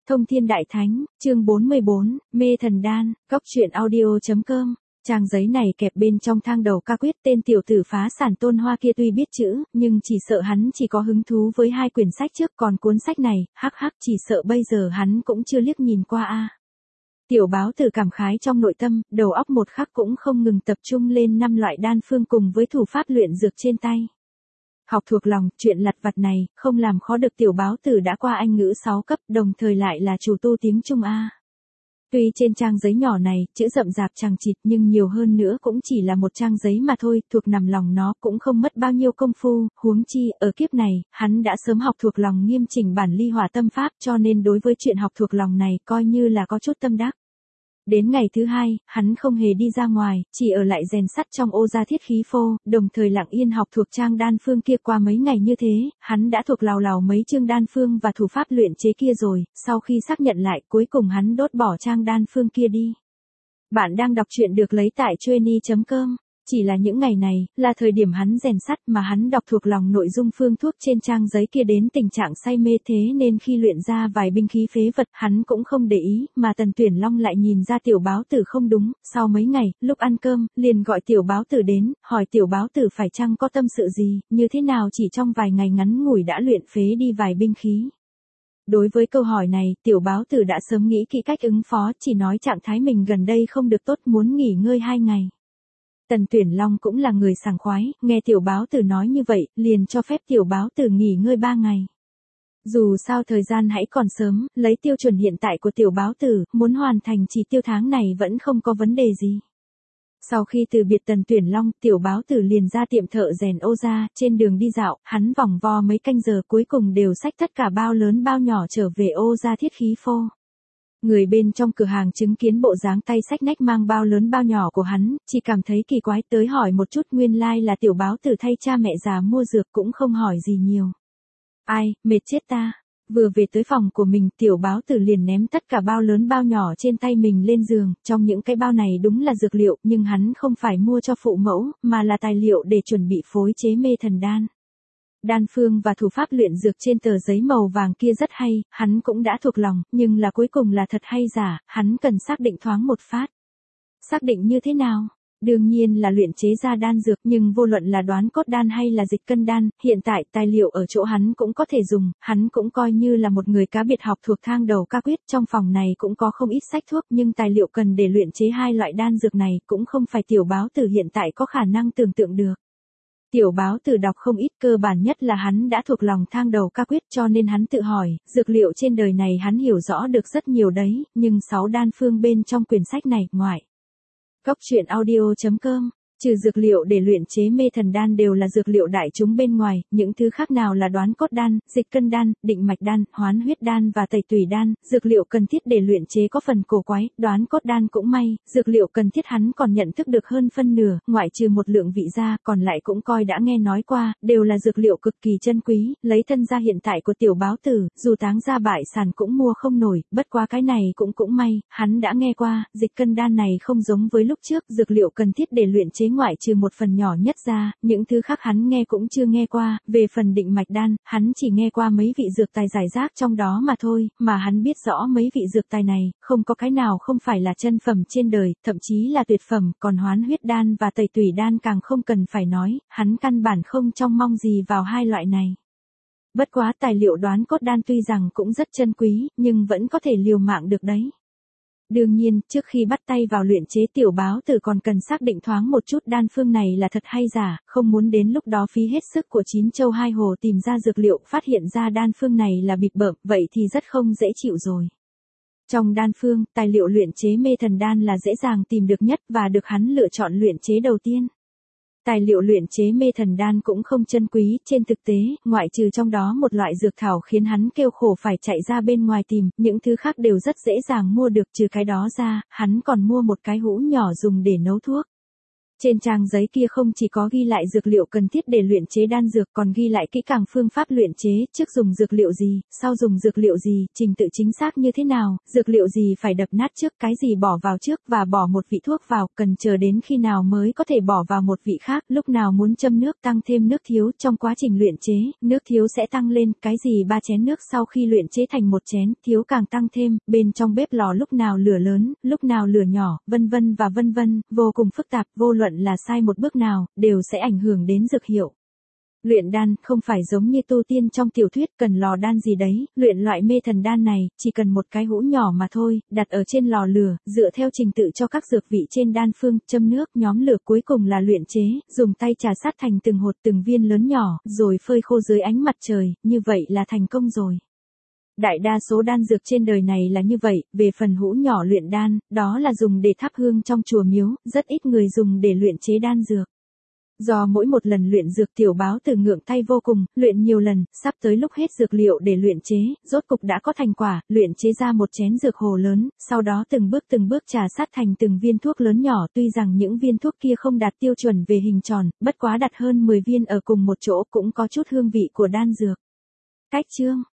Thông Thiên Đại Thánh, chương 44, Mê Thần Đan, Cóc truyện audio.com. Trang giấy này kẹp bên trong thang đầu ca quyết, tên tiểu tử phá sản Tôn Hoa kia tuy biết chữ, nhưng chỉ sợ hắn chỉ có hứng thú với hai quyển sách trước, còn cuốn sách này, chỉ sợ bây giờ hắn cũng chưa liếc nhìn qua a. Tiểu báo tử cảm khái trong nội tâm, đầu óc một khắc cũng không ngừng tập trung lên 5 loại đan phương cùng với thủ pháp luyện dược trên tay. Học thuộc lòng, chuyện lặt vặt này, không làm khó được tiểu báo tử đã qua Anh ngữ 6 cấp, đồng thời lại là chủ tu tiếng Trung A. Tuy trên trang giấy nhỏ này, chữ rậm rạp chằng chịt nhưng nhiều hơn nữa cũng chỉ là một trang giấy mà thôi, thuộc nằm lòng nó cũng không mất bao nhiêu công phu, huống chi, ở kiếp này, hắn đã sớm học thuộc lòng nghiêm chỉnh bản ly hỏa tâm pháp cho nên đối với chuyện học thuộc lòng này coi như là có chút tâm đắc. Đến ngày thứ hai, hắn không hề đi ra ngoài, chỉ ở lại rèn sắt trong ô gia thiết khí phô, đồng thời lặng yên học thuộc trang đan phương kia. Qua mấy ngày như thế, hắn đã thuộc lào mấy chương đan phương và thủ pháp luyện chế kia rồi, sau khi xác nhận lại cuối cùng hắn đốt bỏ trang đan phương kia đi. Bạn đang đọc truyện được lấy tại Chueny.com. Chỉ là những ngày này, là thời điểm hắn rèn sắt mà hắn đọc thuộc lòng nội dung phương thuốc trên trang giấy kia đến tình trạng say mê, thế nên khi luyện ra vài binh khí phế vật hắn cũng không để ý, mà Tần Tuyển Long lại nhìn ra tiểu báo tử không đúng, sau mấy ngày, lúc ăn cơm, liền gọi tiểu báo tử đến, hỏi tiểu báo tử phải chăng có tâm sự gì, như thế nào chỉ trong vài ngày ngắn ngủi đã luyện phế đi vài binh khí. Đối với câu hỏi này, tiểu báo tử đã sớm nghĩ kỹ cách ứng phó, chỉ nói trạng thái mình gần đây không được tốt, muốn nghỉ ngơi 2 ngày. Tần Tuyển Long cũng là người sảng khoái, nghe tiểu báo tử nói như vậy, liền cho phép tiểu báo tử nghỉ ngơi 3 ngày. Dù sao thời gian hãy còn sớm, lấy tiêu chuẩn hiện tại của tiểu báo tử, muốn hoàn thành chỉ tiêu tháng này vẫn không có vấn đề gì. Sau khi từ biệt Tần Tuyển Long, tiểu báo tử liền ra tiệm thợ rèn ô ra, trên đường đi dạo, hắn vòng vo mấy canh giờ cuối cùng đều xách tất cả bao lớn bao nhỏ trở về ô ra thiết khí phô. Người bên trong cửa hàng chứng kiến bộ dáng tay xách nách mang bao lớn bao nhỏ của hắn, chỉ cảm thấy kỳ quái, tới hỏi một chút nguyên lai là tiểu báo tử thay cha mẹ già mua dược, cũng không hỏi gì nhiều. Ai, mệt chết ta. Vừa về tới phòng của mình, tiểu báo tử liền ném tất cả bao lớn bao nhỏ trên tay mình lên giường, trong những cái bao này đúng là dược liệu, nhưng hắn không phải mua cho phụ mẫu, mà là tài liệu để chuẩn bị phối chế mê thần đan. Đan phương và thủ pháp luyện dược trên tờ giấy màu vàng kia rất hay, hắn cũng đã thuộc lòng, nhưng là cuối cùng là thật hay giả, hắn cần xác định thoáng một phát. Xác định như thế nào? Đương nhiên là luyện chế ra đan dược, nhưng vô luận là đoán cốt đan hay là dịch cân đan, hiện tại tài liệu ở chỗ hắn cũng có thể dùng, hắn cũng coi như là một người cá biệt học thuộc thang đầu ca quyết, trong phòng này cũng có không ít sách thuốc, nhưng tài liệu cần để luyện chế hai loại đan dược này cũng không phải tiểu báo tử hiện tại có khả năng tưởng tượng được. Tiểu báo tử đọc không ít, cơ bản nhất là hắn đã thuộc lòng thang đầu ca quyết cho nên hắn tự hỏi, dược liệu trên đời này hắn hiểu rõ được rất nhiều đấy, nhưng 6 đan phương bên trong quyển sách này, ngoại. Cóc truyện audio.com. Trừ dược liệu để luyện chế mê thần đan đều là dược liệu đại chúng bên ngoài, những thứ khác nào là đoán cốt đan, dịch cân đan, định mạch đan, hoán huyết đan và tẩy tủy đan, dược liệu cần thiết để luyện chế có phần cổ quái, đoán cốt đan cũng may, dược liệu cần thiết hắn còn nhận thức được hơn phân nửa, ngoại trừ một lượng vị ra, còn lại cũng coi đã nghe nói qua, đều là dược liệu cực kỳ chân quý, lấy thân gia hiện tại của tiểu báo tử, dù táng ra bại sản cũng mua không nổi, bất quá cái này cũng may, hắn đã nghe qua, dịch cân đan này không giống với lúc trước, dược liệu cần thiết để luyện chế ngoại trừ một phần nhỏ nhất ra, những thứ khác hắn nghe cũng chưa nghe qua, về phần định mạch đan, hắn chỉ nghe qua mấy vị dược tài giải rác trong đó mà thôi, mà hắn biết rõ mấy vị dược tài này, không có cái nào không phải là chân phẩm trên đời, thậm chí là tuyệt phẩm, còn hoán huyết đan và tẩy tủy đan càng không cần phải nói, hắn căn bản không trông mong gì vào hai loại này. Bất quá tài liệu đoán cốt đan tuy rằng cũng rất chân quý, nhưng vẫn có thể liều mạng được đấy. Đương nhiên, trước khi bắt tay vào luyện chế tiểu báo tử còn cần xác định thoáng một chút đan phương này là thật hay giả, không muốn đến lúc đó phí hết sức của 9 châu 2 hồ tìm ra dược liệu, phát hiện ra đan phương này là bịp bợm, vậy thì rất không dễ chịu rồi. Trong đan phương, tài liệu luyện chế mê thần đan là dễ dàng tìm được nhất và được hắn lựa chọn luyện chế đầu tiên. Tài liệu luyện chế mê thần đan cũng không chân quý, trên thực tế, ngoại trừ trong đó một loại dược thảo khiến hắn kêu khổ phải chạy ra bên ngoài tìm, những thứ khác đều rất dễ dàng mua được, trừ cái đó ra, hắn còn mua một cái hũ nhỏ dùng để nấu thuốc. Trên trang giấy kia không chỉ có ghi lại dược liệu cần thiết để luyện chế đan dược, còn ghi lại kỹ càng phương pháp luyện chế, trước dùng dược liệu gì, sau dùng dược liệu gì, trình tự chính xác như thế nào, dược liệu gì phải đập nát trước, cái gì bỏ vào trước và bỏ một vị thuốc vào, cần chờ đến khi nào mới có thể bỏ vào một vị khác, lúc nào muốn châm nước tăng thêm nước thiếu, trong quá trình luyện chế, nước thiếu sẽ tăng lên, cái gì 3 chén nước sau khi luyện chế thành một chén, thiếu càng tăng thêm, bên trong bếp lò lúc nào lửa lớn, lúc nào lửa nhỏ, vân vân và vân vân, vô cùng phức tạp, vô luận là sai một bước nào, đều sẽ ảnh hưởng đến dược hiệu. Luyện đan không phải giống như tu tiên trong tiểu thuyết cần lò đan gì đấy, luyện loại mê thần đan này, chỉ cần một cái hũ nhỏ mà thôi, đặt ở trên lò lửa, dựa theo trình tự cho các dược vị trên đan phương, châm nước, nhóm lửa cuối cùng là luyện chế, dùng tay trà sát thành từng hột từng viên lớn nhỏ, rồi phơi khô dưới ánh mặt trời, như vậy là thành công rồi. Đại đa số đan dược trên đời này là như vậy, về phần hũ nhỏ luyện đan, đó là dùng để thắp hương trong chùa miếu, rất ít người dùng để luyện chế đan dược. Do mỗi một lần luyện dược Tiểu Báo Tử ngượng tay vô cùng, luyện nhiều lần, sắp tới lúc hết dược liệu để luyện chế, rốt cục đã có thành quả, luyện chế ra một chén dược hồ lớn, sau đó từng bước trà sát thành từng viên thuốc lớn nhỏ, tuy rằng những viên thuốc kia không đạt tiêu chuẩn về hình tròn, bất quá đặt hơn 10 viên ở cùng một chỗ cũng có chút hương vị của đan dược. Cách chương